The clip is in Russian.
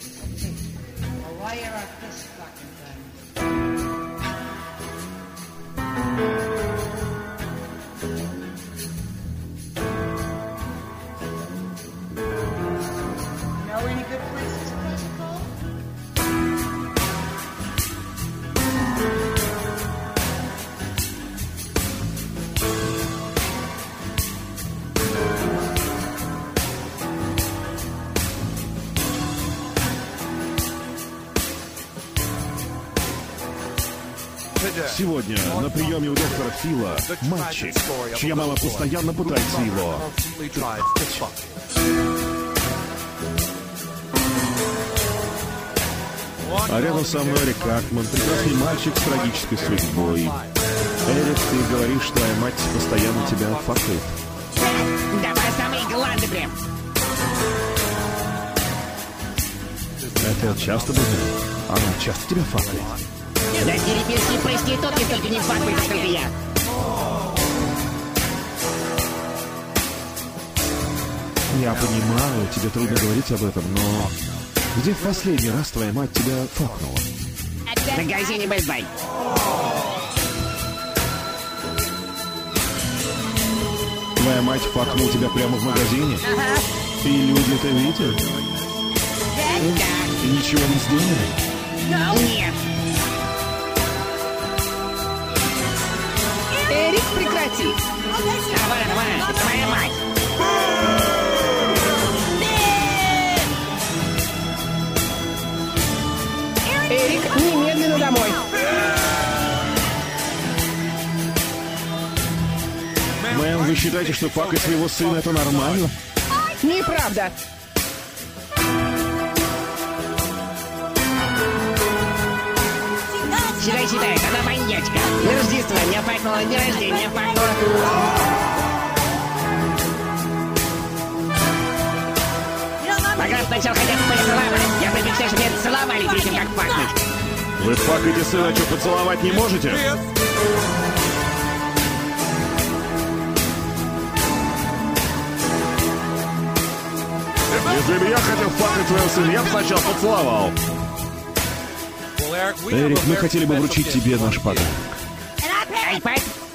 Сегодня на приеме у доктора Фила мальчик, чья мама постоянно пытается его. А рядом со мной Эрик Картман, прекрасный мальчик с трагической судьбой. Эрик, ты говоришь, что твоя мать постоянно тебя факает. Давай самые гланды прям. Это часто бывает? Она часто тебя факает? Да терапевтские проститутки только не факают, сколько я. Я понимаю, тебе трудно говорить об этом, но... Где в последний раз твоя мать тебя факнула? В магазине Best Buy. Твоя мать факнула тебя прямо в магазине? Ага. И люди это видели? Да. И ничего не сделали? Нет. Эрик, прекрати. Давай, это моя мать. Эрик, немедленно домой. Мэм, вы считаете, что факать своего сына это нормально? Неправда. Считай, она маньячка. На Рождество меня факнула, день рождения факнула. Пока сначала хотят поцеловать. Я предпочитаю, чтобы меня целовали перед тем, как факнуть. Вы факаете сына, что поцеловать не можете? Если бы я хотел факать твоего сына, я бы сначала поцеловал. Эрик, мы хотели бы вручить тебе наш подарок. iPad?